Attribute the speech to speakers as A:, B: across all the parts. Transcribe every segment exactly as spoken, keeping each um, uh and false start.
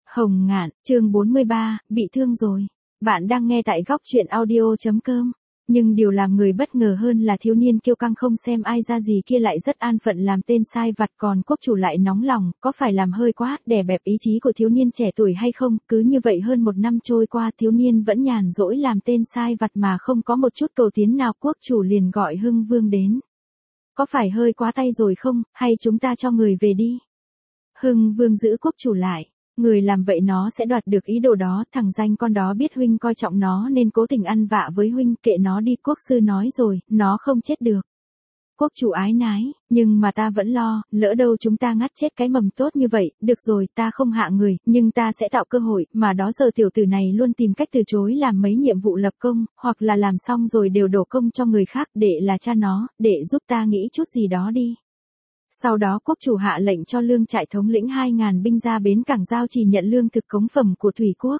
A: Hồng Ngạn, chương bốn mươi ba, bị thương rồi. Bạn đang nghe tại góc truyện audio chấm com. Nhưng điều làm người bất ngờ hơn là thiếu niên kiêu căng không xem ai ra gì kia lại rất an phận làm tên sai vặt, còn quốc chủ lại nóng lòng, có phải làm hơi quá, đè bẹp ý chí của thiếu niên trẻ tuổi hay không? Cứ như vậy hơn một năm trôi qua, thiếu niên vẫn nhàn rỗi làm tên sai vặt mà không có một chút cầu tiến nào. Quốc chủ liền gọi Hưng Vương đến. Có phải hơi quá tay rồi không, hay chúng ta cho người về đi? Hưng Vương giữ quốc chủ lại. Người làm vậy nó sẽ đoạt được ý đồ đó, thằng danh con đó biết huynh coi trọng nó nên cố tình ăn vạ với huynh, kệ nó đi, quốc sư nói rồi, nó không chết được. Quốc chủ ái nái, nhưng mà ta vẫn lo, lỡ đâu chúng ta ngắt chết cái mầm tốt như vậy, được rồi, ta không hạ người, nhưng ta sẽ tạo cơ hội, mà đó giờ tiểu tử này luôn tìm cách từ chối làm mấy nhiệm vụ lập công, hoặc là làm xong rồi đều đổ công cho người khác, để là cha nó, để giúp ta nghĩ chút gì đó đi. Sau đó quốc chủ hạ lệnh cho lương trại thống lĩnh hai ngàn binh ra bến cảng giao chỉ nhận lương thực cống phẩm của thủy quốc.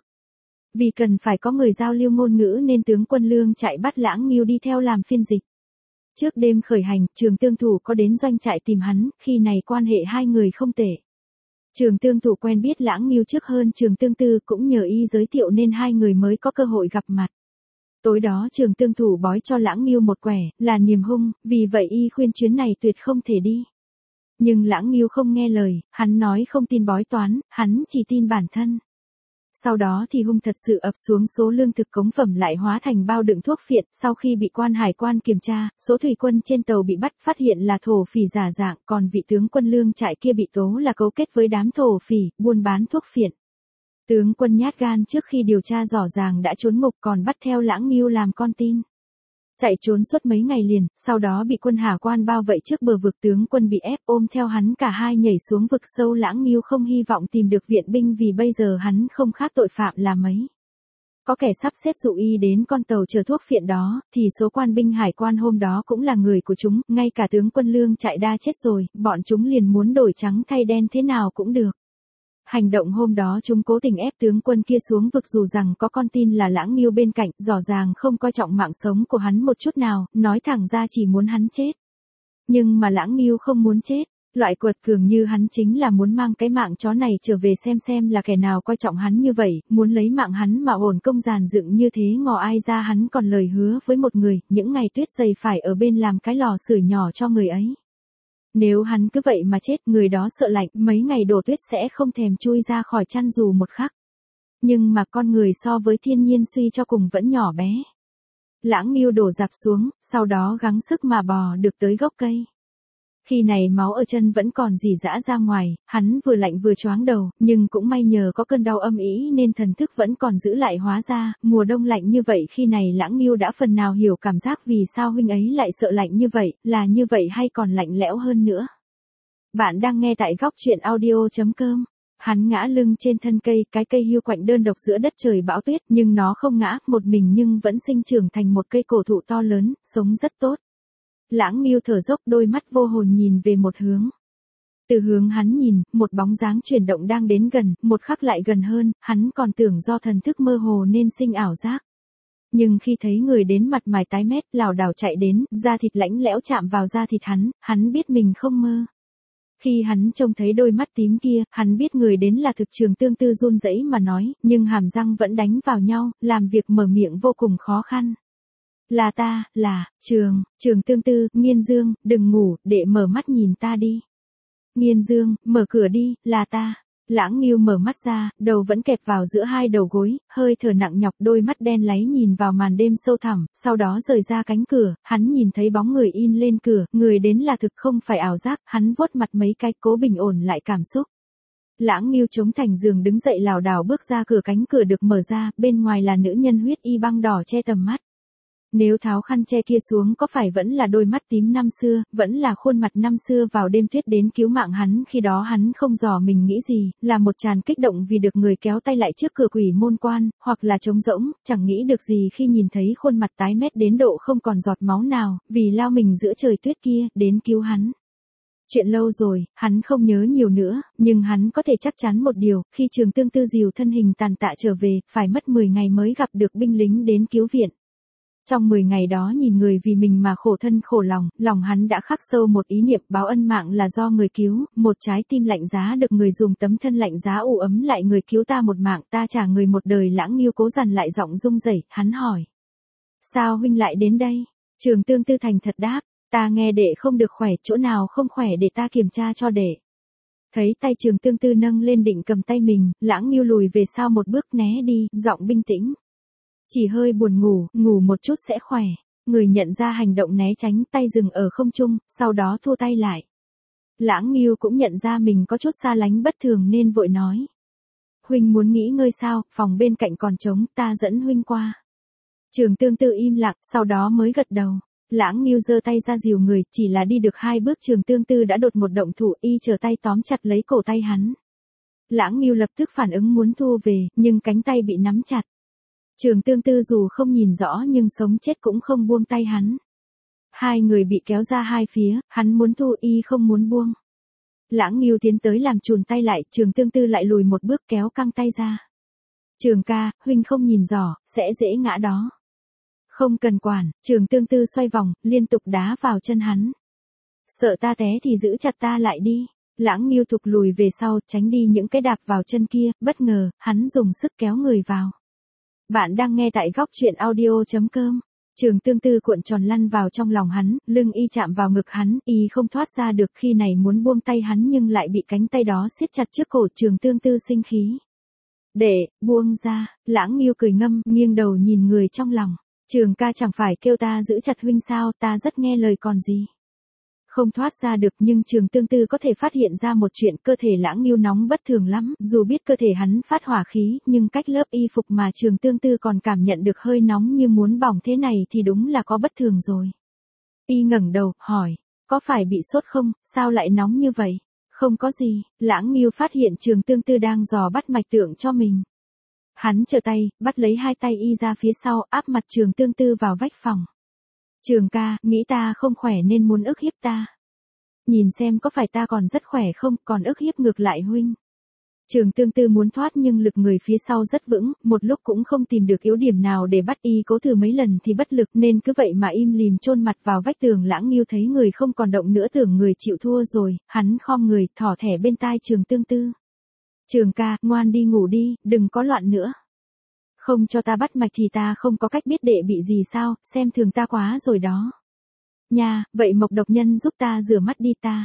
A: Vì cần phải có người giao lưu ngôn ngữ nên tướng quân lương trại bắt Lãng Ngưu đi theo làm phiên dịch. Trước đêm khởi hành, Trường Tương Thủ có đến doanh trại tìm hắn, khi này quan hệ hai người không tệ. Trường Tương Thủ quen biết Lãng Ngưu trước hơn Trường Tương Tư, cũng nhờ y giới thiệu nên hai người mới có cơ hội gặp mặt. Tối đó Trường Tương Thủ bói cho Lãng Ngưu một quẻ, là niềm hung, vì vậy y khuyên chuyến này tuyệt không thể đi. Nhưng Lãng Ngưu không nghe lời, hắn nói không tin bói toán, hắn chỉ tin bản thân. Sau đó thì hung thật sự ập xuống, số lương thực cống phẩm lại hóa thành bao đựng thuốc phiện. Sau khi bị quan hải quan kiểm tra, số thủy quân trên tàu bị bắt phát hiện là thổ phỉ giả dạng, còn vị tướng quân lương trại kia bị tố là cấu kết với đám thổ phỉ, buôn bán thuốc phiện. Tướng quân nhát gan trước khi điều tra rõ ràng đã trốn ngục, còn bắt theo Lãng Ngưu làm con tin. Chạy trốn suốt mấy ngày liền, sau đó bị quân Hà Quan bao vây trước bờ vực, tướng quân bị ép ôm theo hắn cả hai nhảy xuống vực sâu. Lãng Ngưu không hy vọng tìm được viện binh vì bây giờ hắn không khác tội phạm là mấy. Có kẻ sắp xếp dụ y đến con tàu chở thuốc phiện đó, thì số quan binh hải quan hôm đó cũng là người của chúng, ngay cả tướng quân lương trại đa chết rồi, bọn chúng liền muốn đổi trắng thay đen thế nào cũng được. Hành động hôm đó chúng cố tình ép tướng quân kia xuống vực dù rằng có con tin là Lãng Ngưu bên cạnh, rõ ràng không coi trọng mạng sống của hắn một chút nào, nói thẳng ra chỉ muốn hắn chết. Nhưng mà Lãng Ngưu không muốn chết, loại quật cường như hắn chính là muốn mang cái mạng chó này trở về xem xem là kẻ nào coi trọng hắn như vậy, muốn lấy mạng hắn mà ổn công giàn dựng như thế. Ngò ai ra hắn còn lời hứa với một người, những ngày tuyết dày phải ở bên làm cái lò sưởi nhỏ cho người ấy. Nếu hắn cứ vậy mà chết, người đó sợ lạnh, mấy ngày đổ tuyết sẽ không thèm chui ra khỏi chăn dù một khắc. Nhưng mà con người so với thiên nhiên suy cho cùng vẫn nhỏ bé. Lãng Ngưu đổ dạp xuống, sau đó gắng sức mà bò được tới gốc cây. Khi này máu ở chân vẫn còn rỉ rả ra ngoài, hắn vừa lạnh vừa choáng đầu, nhưng cũng may nhờ có cơn đau âm ỉ nên thần thức vẫn còn giữ lại. Hóa ra, mùa đông lạnh như vậy, khi này Lãng Ngưu đã phần nào hiểu cảm giác vì sao huynh ấy lại sợ lạnh như vậy, là như vậy hay còn lạnh lẽo hơn nữa. Bạn đang nghe tại góc truyện audio chấm com. Hắn ngã lưng trên thân cây, cái cây hiu quạnh đơn độc giữa đất trời bão tuyết, nhưng nó không ngã một mình nhưng vẫn sinh trưởng thành một cây cổ thụ to lớn, sống rất tốt. Lãng Ngưu thở dốc, đôi mắt vô hồn nhìn về một hướng. Từ hướng hắn nhìn, một bóng dáng chuyển động đang đến gần, một khắc lại gần hơn, hắn còn tưởng do thần thức mơ hồ nên sinh ảo giác. Nhưng khi thấy người đến mặt mày tái mét, lảo đảo chạy đến, da thịt lạnh lẽo chạm vào da thịt hắn, hắn biết mình không mơ. Khi hắn trông thấy đôi mắt tím kia, hắn biết người đến là thực. Trường Tương Tư run rẩy mà nói, nhưng hàm răng vẫn đánh vào nhau, làm việc mở miệng vô cùng khó khăn. Là ta, là, Trường, Trường Tương Tư, Nghiên Dương, đừng ngủ, để mở mắt nhìn ta đi. Nghiên Dương, mở cửa đi, là ta. Lãng Ngưu mở mắt ra, đầu vẫn kẹp vào giữa hai đầu gối, hơi thở nặng nhọc, đôi mắt đen láy nhìn vào màn đêm sâu thẳm, sau đó rời ra cánh cửa, hắn nhìn thấy bóng người in lên cửa, người đến là thực không phải ảo giác, hắn vuốt mặt mấy cái cố bình ổn lại cảm xúc. Lãng Ngưu chống thành giường đứng dậy lảo đảo bước ra cửa, cánh cửa được mở ra, bên ngoài là nữ nhân huyết y băng đỏ che tầm mắt. Nếu tháo khăn che kia xuống có phải vẫn là đôi mắt tím năm xưa, vẫn là khuôn mặt năm xưa vào đêm tuyết đến cứu mạng hắn. Khi đó hắn không dò mình nghĩ gì, là một tràn kích động vì được người kéo tay lại trước cửa quỷ môn quan, hoặc là trống rỗng, chẳng nghĩ được gì khi nhìn thấy khuôn mặt tái mét đến độ không còn giọt máu nào, vì lao mình giữa trời tuyết kia, đến cứu hắn. Chuyện lâu rồi, hắn không nhớ nhiều nữa, nhưng hắn có thể chắc chắn một điều, khi Trường Tương Tư dìu thân hình tàn tạ trở về, phải mất mười ngày mới gặp được binh lính đến cứu viện. Trong mười ngày đó nhìn người vì mình mà khổ thân khổ lòng, lòng hắn đã khắc sâu một ý niệm báo ân mạng là do người cứu, một trái tim lạnh giá được người dùng tấm thân lạnh giá u ấm lại người cứu ta một mạng, ta trả người một đời. Lãng Nghiêu cố dằn lại giọng rung rẩy, hắn hỏi. Sao huynh lại đến đây? Trường Tương Tư thành thật đáp, ta nghe đệ không được khỏe, chỗ nào không khỏe để ta kiểm tra cho đệ. Thấy tay Trường Tương Tư nâng lên định cầm tay mình, Lãng Nghiêu lùi về sau một bước né đi, giọng bình tĩnh. Chỉ hơi buồn ngủ, ngủ một chút sẽ khỏe. Người nhận ra hành động né tránh, tay dừng ở không trung, sau đó thu tay lại. Lãng Nghiêu cũng nhận ra mình có chút xa lánh bất thường nên vội nói. Huynh muốn nghỉ ngơi sao, phòng bên cạnh còn trống, ta dẫn huynh qua. Trường Tương Tư im lặng, sau đó mới gật đầu. Lãng Nghiêu giơ tay ra dìu người, chỉ là đi được hai bước Trường Tương Tư đã đột một động thủ, y trở tay tóm chặt lấy cổ tay hắn. Lãng Nghiêu lập tức phản ứng muốn thu về, nhưng cánh tay bị nắm chặt. Trường Tương Tư dù không nhìn rõ nhưng sống chết cũng không buông tay hắn. Hai người bị kéo ra hai phía, hắn muốn thu y không muốn buông. Lãng Nghiêu tiến tới làm chùn tay lại, Trường Tương Tư lại lùi một bước kéo căng tay ra. Trường ca, huynh không nhìn rõ, sẽ dễ ngã đó. Không cần quản, Trường Tương Tư xoay vòng, liên tục đá vào chân hắn. Sợ ta té thì giữ chặt ta lại đi. Lãng Nghiêu thụt lùi về sau, tránh đi những cái đạp vào chân kia, bất ngờ, hắn dùng sức kéo người vào. Bạn đang nghe tại góc truyện audio chấm com. Trường Tương Tư cuộn tròn lăn vào trong lòng hắn, lưng y chạm vào ngực hắn, y không thoát ra được, khi này muốn buông tay hắn nhưng lại bị cánh tay đó siết chặt trước cổ. Trường Tương Tư sinh khí. Để, buông ra. Lãng Nghiêu cười ngâm, nghiêng đầu nhìn người trong lòng. Trường ca chẳng phải kêu ta giữ chặt huynh sao, ta rất nghe lời còn gì. Không thoát ra được nhưng Trường Tương Tư có thể phát hiện ra một chuyện, cơ thể Lãng Nghiêu nóng bất thường lắm, dù biết cơ thể hắn phát hỏa khí, nhưng cách lớp y phục mà Trường Tương Tư còn cảm nhận được hơi nóng như muốn bỏng thế này thì đúng là có bất thường rồi. Y ngẩng đầu, hỏi, có phải bị sốt không, sao lại nóng như vậy? Không có gì. Lãng Nghiêu phát hiện Trường Tương Tư đang dò bắt mạch tượng cho mình. Hắn trở tay, bắt lấy hai tay y ra phía sau, áp mặt Trường Tương Tư vào vách phòng. Trường ca, nghĩ ta không khỏe nên muốn ức hiếp ta. Nhìn xem có phải ta còn rất khỏe không, còn ức hiếp ngược lại huynh. Trường Tương Tư muốn thoát nhưng lực người phía sau rất vững, một lúc cũng không tìm được yếu điểm nào để bắt y, cố thử mấy lần thì bất lực nên cứ vậy mà im lìm chôn mặt vào vách tường. Lãng Nghiêu thấy người không còn động nữa tưởng người chịu thua rồi, hắn khom người, thỏ thẻ bên tai Trường Tương Tư. Trường ca, ngoan đi ngủ đi, đừng có loạn nữa. Không cho ta bắt mạch thì ta không có cách biết đệ bị gì sao, xem thường ta quá rồi đó. Nha, vậy Mộc độc nhân giúp ta rửa mắt đi ta.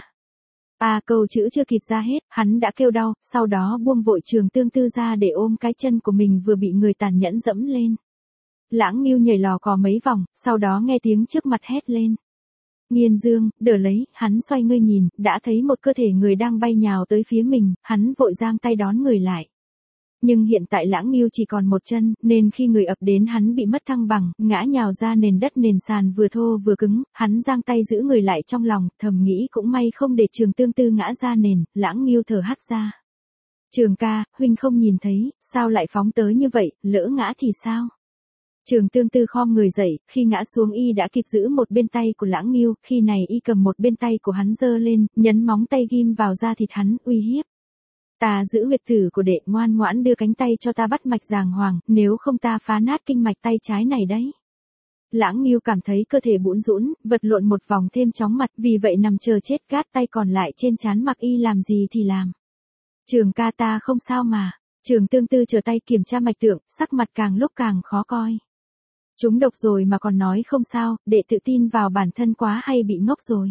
A: À, câu chữ chưa kịp ra hết, hắn đã kêu đau, sau đó buông vội Trường Tương Tư ra để ôm cái chân của mình vừa bị người tàn nhẫn dẫm lên. Lãng Nghiêu nhảy lò cò mấy vòng, sau đó nghe tiếng trước mặt hét lên. Nghiên Dương, đỡ lấy, hắn xoay người nhìn, đã thấy một cơ thể người đang bay nhào tới phía mình, hắn vội giang tay đón người lại. Nhưng hiện tại Lãng Nghiêu chỉ còn một chân, nên khi người ập đến hắn bị mất thăng bằng, ngã nhào ra nền đất. Nền sàn vừa thô vừa cứng, hắn giang tay giữ người lại trong lòng, thầm nghĩ cũng may không để Trường Tương Tư ngã ra nền. Lãng Nghiêu thở hắt ra. Trường ca, huynh không nhìn thấy, sao lại phóng tới như vậy, lỡ ngã thì sao? Trường Tương Tư khom người dậy, khi ngã xuống y đã kịp giữ một bên tay của Lãng Nghiêu, khi này y cầm một bên tay của hắn giơ lên, nhấn móng tay ghim vào da thịt hắn, uy hiếp. Ta giữ huyệt tử của đệ, ngoan ngoãn đưa cánh tay cho ta bắt mạch đàng hoàng, nếu không ta phá nát kinh mạch tay trái này đấy. Lãng Nghiêu cảm thấy cơ thể bủn rũn, vật lộn một vòng thêm chóng mặt, vì vậy nằm chờ chết, gác tay còn lại trên trán mặc y làm gì thì làm. Trường ca, ta không sao mà. Trường Tương Tư trở tay kiểm tra mạch tượng, sắc mặt càng lúc càng khó coi. Chúng độc rồi mà còn nói không sao, đệ tự tin vào bản thân quá hay bị ngốc rồi.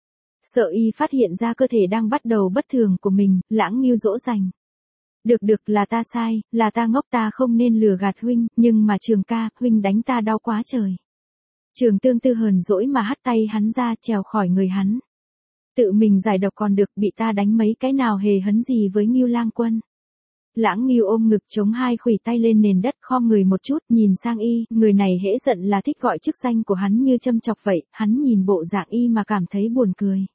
A: Sợ y phát hiện ra cơ thể đang bắt đầu bất thường của mình, Lãng Nghiêu dỗ dành. Được được, là ta sai, là ta ngốc, ta không nên lừa gạt huynh, nhưng mà Trường ca, huynh đánh ta đau quá trời. Trường Tương Tư hờn dỗi mà hất tay hắn ra, trèo khỏi người hắn. Tự mình giải độc còn được, bị ta đánh mấy cái nào hề hấn gì với Nghiêu lang quân. Lãng Nghiêu ôm ngực chống hai khuỷu tay lên nền đất, khom người một chút, nhìn sang y, người này hễ giận là thích gọi chức danh của hắn như châm chọc vậy, hắn nhìn bộ dạng y mà cảm thấy buồn cười.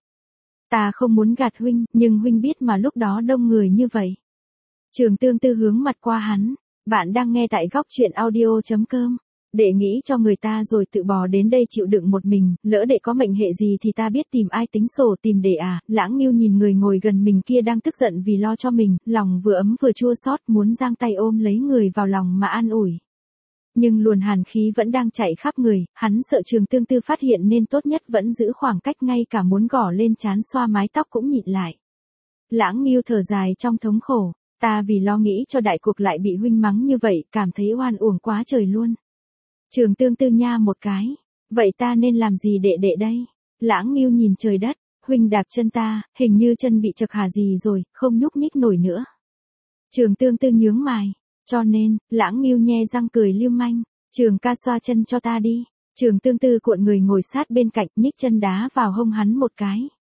A: Ta không muốn gạt huynh, nhưng huynh biết mà lúc đó đông người như vậy. Trường Tương Tư hướng mặt qua hắn, bạn đang nghe tại góc truyện audio chấm com. Đệ nghĩ cho người ta rồi tự bò đến đây chịu đựng một mình, lỡ đệ có mệnh hệ gì thì ta biết tìm ai tính sổ, tìm đệ à. Lãng Nghiêu nhìn người ngồi gần mình kia đang tức giận vì lo cho mình, lòng vừa ấm vừa chua xót, muốn giang tay ôm lấy người vào lòng mà an ủi. Nhưng luồn hàn khí vẫn đang chạy khắp người, hắn sợ Trường Tương Tư phát hiện nên tốt nhất vẫn giữ khoảng cách, ngay cả muốn gõ lên trán xoa mái tóc cũng nhịn lại. Lãng Nghiêu thở dài trong thống khổ, ta vì lo nghĩ cho đại cuộc lại bị huynh mắng như vậy, cảm thấy oan uổng quá trời luôn. Trường Tương Tư nha một cái, vậy ta nên làm gì đệ đệ đây? Lãng Nghiêu nhìn trời đất, huynh đạp chân ta, hình như chân bị chật hà gì rồi, không nhúc nhích nổi nữa. Trường Tương Tư nhướng mày, cho nên, Lãng Nghiêu nhe răng cười lưu manh, Trường ca xoa chân cho ta đi. Trường Tương Tư cuộn người ngồi sát bên cạnh, nhích chân đá vào hông hắn một cái.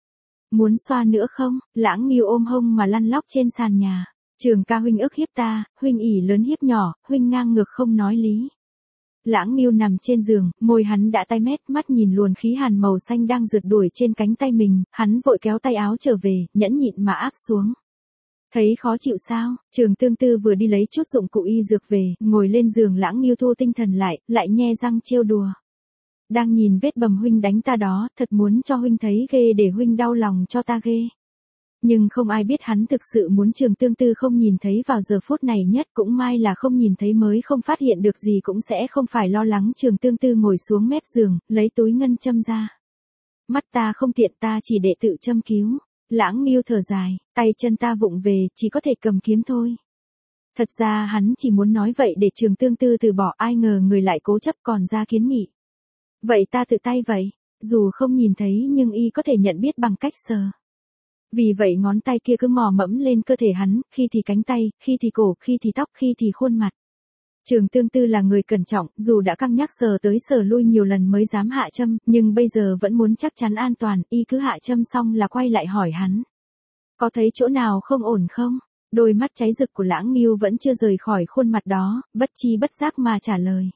A: Muốn xoa nữa không? Lãng Nghiêu ôm hông mà lăn lóc trên sàn nhà. Trường ca huynh ức hiếp ta, huynh ỉ lớn hiếp nhỏ, huynh ngang ngược không nói lý. Lãng Nghiêu nằm trên giường, môi hắn đã tái mét, mắt nhìn luồn khí hàn màu xanh đang rượt đuổi trên cánh tay mình, hắn vội kéo tay áo trở về, nhẫn nhịn mà áp xuống. Thấy khó chịu sao? Trường Tương Tư vừa đi lấy chút dụng cụ y dược về, ngồi lên giường. Lãng Nghiêu thu tinh thần lại, lại nhe răng trêu đùa. Đang nhìn vết bầm huynh đánh ta đó, thật muốn cho huynh thấy ghê để huynh đau lòng cho ta ghê. Nhưng không ai biết hắn thực sự muốn Trường Tương Tư không nhìn thấy vào giờ phút này nhất, cũng may là không nhìn thấy mới không phát hiện được gì, cũng sẽ không phải lo lắng. Trường Tương Tư ngồi xuống mép giường, lấy túi ngân châm ra. Mắt ta không tiện, ta chỉ để tự châm cứu. Lãng Nghiêu thở dài, tay chân ta vụng về, chỉ có thể cầm kiếm thôi. Thật ra hắn chỉ muốn nói vậy để Trường Tương Tư từ bỏ, ai ngờ người lại cố chấp còn ra kiến nghị. Vậy ta tự tay vậy, dù không nhìn thấy nhưng y có thể nhận biết bằng cách sờ. Vì vậy ngón tay kia cứ mò mẫm lên cơ thể hắn, khi thì cánh tay, khi thì cổ, khi thì tóc, khi thì khuôn mặt. Trường Tương Tư là người cẩn trọng, dù đã căng nhắc sờ tới sờ lui nhiều lần mới dám hạ châm, nhưng bây giờ vẫn muốn chắc chắn an toàn, y cứ hạ châm xong là quay lại hỏi hắn. Có thấy chỗ nào không ổn không? Đôi mắt cháy rực của Lãng Nghiêu vẫn chưa rời khỏi khuôn mặt đó, bất chi bất giác mà trả lời.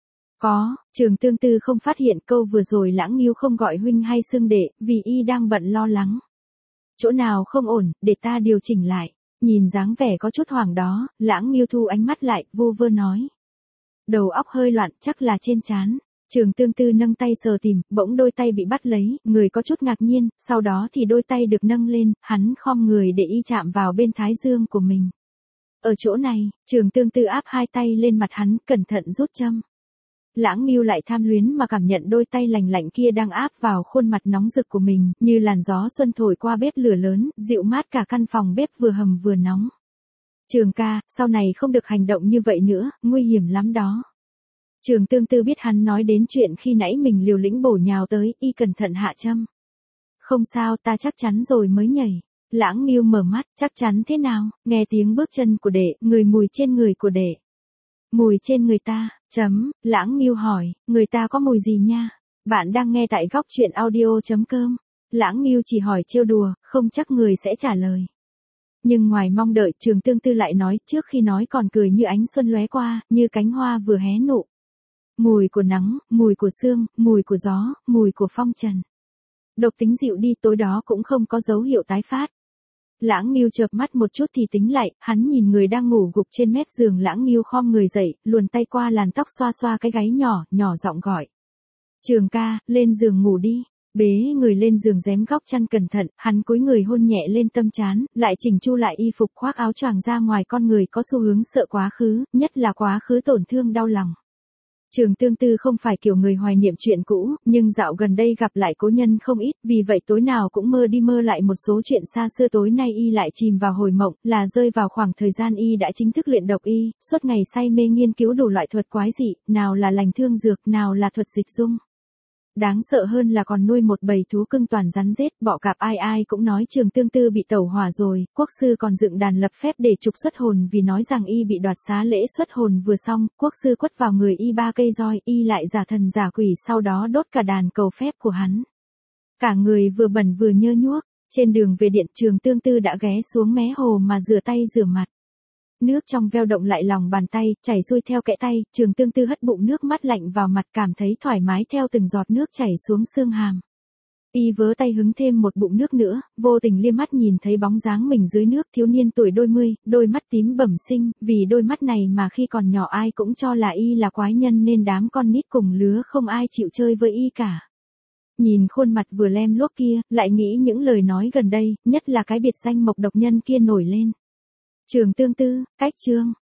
A: Có. Trường Tương Tư không phát hiện câu vừa rồi Lãng Nghiêu không gọi huynh hay xưng đệ, vì y đang bận lo lắng. Chỗ nào không ổn, để ta điều chỉnh lại. Nhìn dáng vẻ có chút hoảng đó, Lãng Nghiêu thu ánh mắt lại, vu vơ nói. Đầu óc hơi loạn, chắc là trên trán. Trường Tương Tư nâng tay sờ tìm, bỗng đôi tay bị bắt lấy, người có chút ngạc nhiên, sau đó thì đôi tay được nâng lên, hắn khom người để y chạm vào bên thái dương của mình. Ở chỗ này, Trường Tương Tư áp hai tay lên mặt hắn, cẩn thận rút châm. Lãng Nghiêu lại tham luyến mà cảm nhận đôi tay lành lạnh kia đang áp vào khuôn mặt nóng rực của mình, như làn gió xuân thổi qua bếp lửa lớn, dịu mát cả căn phòng bếp vừa hầm vừa nóng. Trường ca, sau này không được hành động như vậy nữa, nguy hiểm lắm đó. Trường Tương Tư biết hắn nói đến chuyện khi nãy mình liều lĩnh bổ nhào tới, y cẩn thận hạ châm. Không sao, ta chắc chắn rồi mới nhảy. Lãng Nghiêu mở mắt, chắc chắn thế nào? Nghe tiếng bước chân của đệ, người mùi trên người của đệ. Mùi trên người ta, chấm, Lãng Nghiêu hỏi, người ta có mùi gì nha? Bạn đang nghe tại góc truyện audio.com. Lãng Nghiêu chỉ hỏi trêu đùa, không chắc người sẽ trả lời. Nhưng ngoài mong đợi, Trường Tương Tư lại nói, trước khi nói còn cười như ánh xuân lóe qua, như cánh hoa vừa hé nụ. Mùi của nắng, mùi của sương, mùi của gió, mùi của phong trần. Độc tính dịu đi, tối đó cũng không có dấu hiệu tái phát. Lãng Nghiêu chợp mắt một chút thì tính lại, hắn nhìn người đang ngủ gục trên mép giường. Lãng Nghiêu khom người dậy, luồn tay qua làn tóc xoa xoa cái gáy nhỏ, nhỏ giọng gọi. Trường ca, lên giường ngủ đi. Bế người lên giường rém góc chăn cẩn thận, hắn cúi người hôn nhẹ lên tâm trán, lại chỉnh chu lại y phục khoác áo choàng ra ngoài. Con người có xu hướng sợ quá khứ, nhất là quá khứ tổn thương đau lòng. Trường Tương Tư không phải kiểu người hoài niệm chuyện cũ, nhưng dạo gần đây gặp lại cố nhân không ít, vì vậy tối nào cũng mơ đi mơ lại một số chuyện xa xưa. Tối nay y lại chìm vào hồi mộng, là rơi vào khoảng thời gian y đã chính thức luyện độc y, suốt ngày say mê nghiên cứu đủ loại thuật quái dị, nào là lành thương dược, nào là thuật dịch dung. Đáng sợ hơn là còn nuôi một bầy thú cưng toàn rắn rết, bọ cạp, ai ai cũng nói Trường Tương Tư bị tẩu hỏa rồi. Quốc sư còn dựng đàn lập phép để trục xuất hồn, vì nói rằng y bị đoạt xá lễ xuất hồn vừa xong, quốc sư quất vào người y ba cây roi, y lại giả thần giả quỷ, sau đó đốt cả đàn cầu phép của hắn. Cả người vừa bẩn vừa nhơ nhuốc. Trên đường về điện, Trường Tương Tư đã ghé xuống mé hồ mà rửa tay rửa mặt. Nước trong veo động lại lòng bàn tay, chảy xuôi theo kẽ tay. Trường Tương Tư hất bụng nước mắt lạnh vào mặt, cảm thấy thoải mái theo từng giọt nước chảy xuống xương hàm. Y vớ tay hứng thêm một bụng nước nữa, vô tình liếc mắt nhìn thấy bóng dáng mình dưới nước. Thiếu niên tuổi đôi mươi, đôi mắt tím bẩm sinh, vì đôi mắt này mà khi còn nhỏ ai cũng cho là y là quái nhân, nên đám con nít cùng lứa không ai chịu chơi với y cả. Nhìn khuôn mặt vừa lem luốc kia, lại nghĩ những lời nói gần đây, nhất là cái biệt danh mộc độc nhân kia nổi lên. Trường Tương Tư, cách chương.